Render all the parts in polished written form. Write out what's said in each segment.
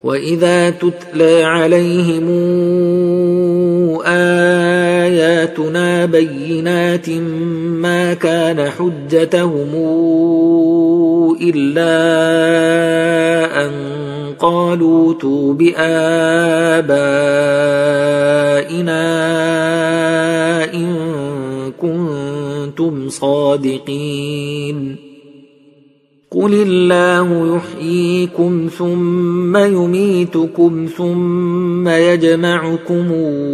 وإذا تتلى عليهم آياتنا بينات ما كان حجتهم إلا أن قالوا ائتوا بآبائنا إن كنتم صادقين قل الله يحييكم ثم يميتكم ثم يجمعكم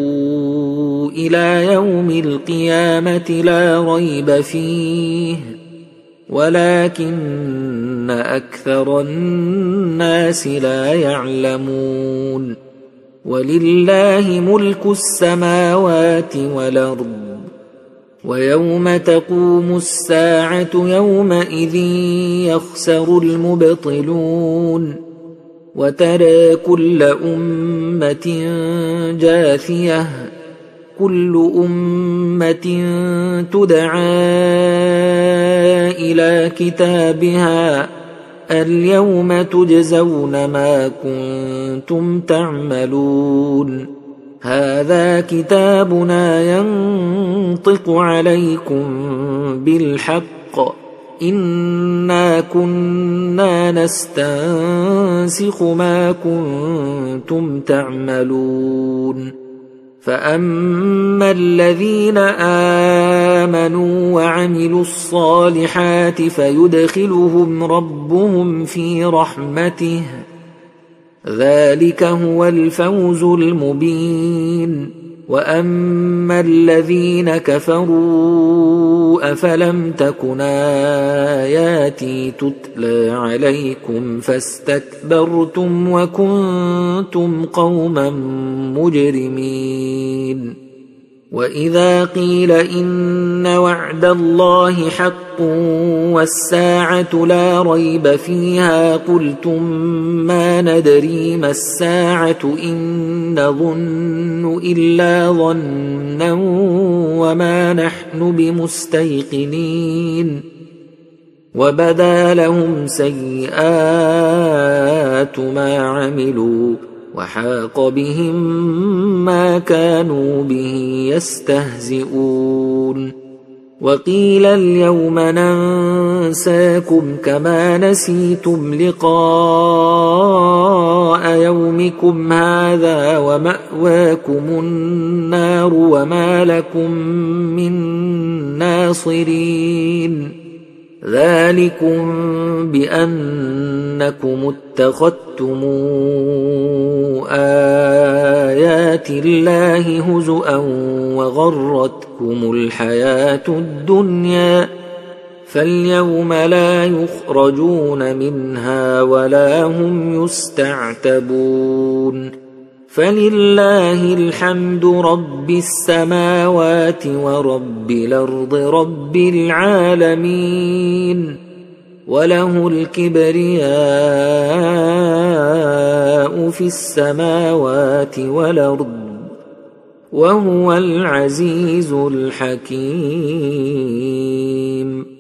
إلى يوم القيامة لا ريب فيه ولكن أكثر الناس لا يعلمون ولله ملك السماوات والأرض ويوم تقوم الساعة يومئذ يخسر المبطلون وترى كل أمة جاثية كل أمة تدعى إلى كتابها اليوم تجزون ما كنتم تعملون هذا كتابنا ينطق عليكم بالحق إنا كنا نستنسخ ما كنتم تعملون فأما الذين آمنوا وعملوا الصالحات فيدخلهم ربهم في رحمته ذلك هو الفوز المبين وأما الذين كفروا أفلم تكن آياتي تتلى عليكم فاستكبرتم وكنتم قوما مجرمين وإذا قيل إن وعد الله حق والساعة لا ريب فيها قلتم ما ندري ما الساعة إن نظن إلا ظنا وما نحن بمستيقنين وبدا لهم سيئات ما عملوا وحاق بهم ما كانوا به يستهزئون وقيل اليوم ننساكم كما نسيتم لقاء يومكم هذا ومأواكم النار وما لكم من ناصرين ذلكم بأنكم اتخذتم آيات الله هزؤا وغرتكم الحياة الدنيا فاليوم لا يخرجون منها ولا هم يستعتبون فلله الحمد رب السماوات ورب الأرض رب العالمين وله الكبرياء في السماوات والأرض وهو العزيز الحكيم.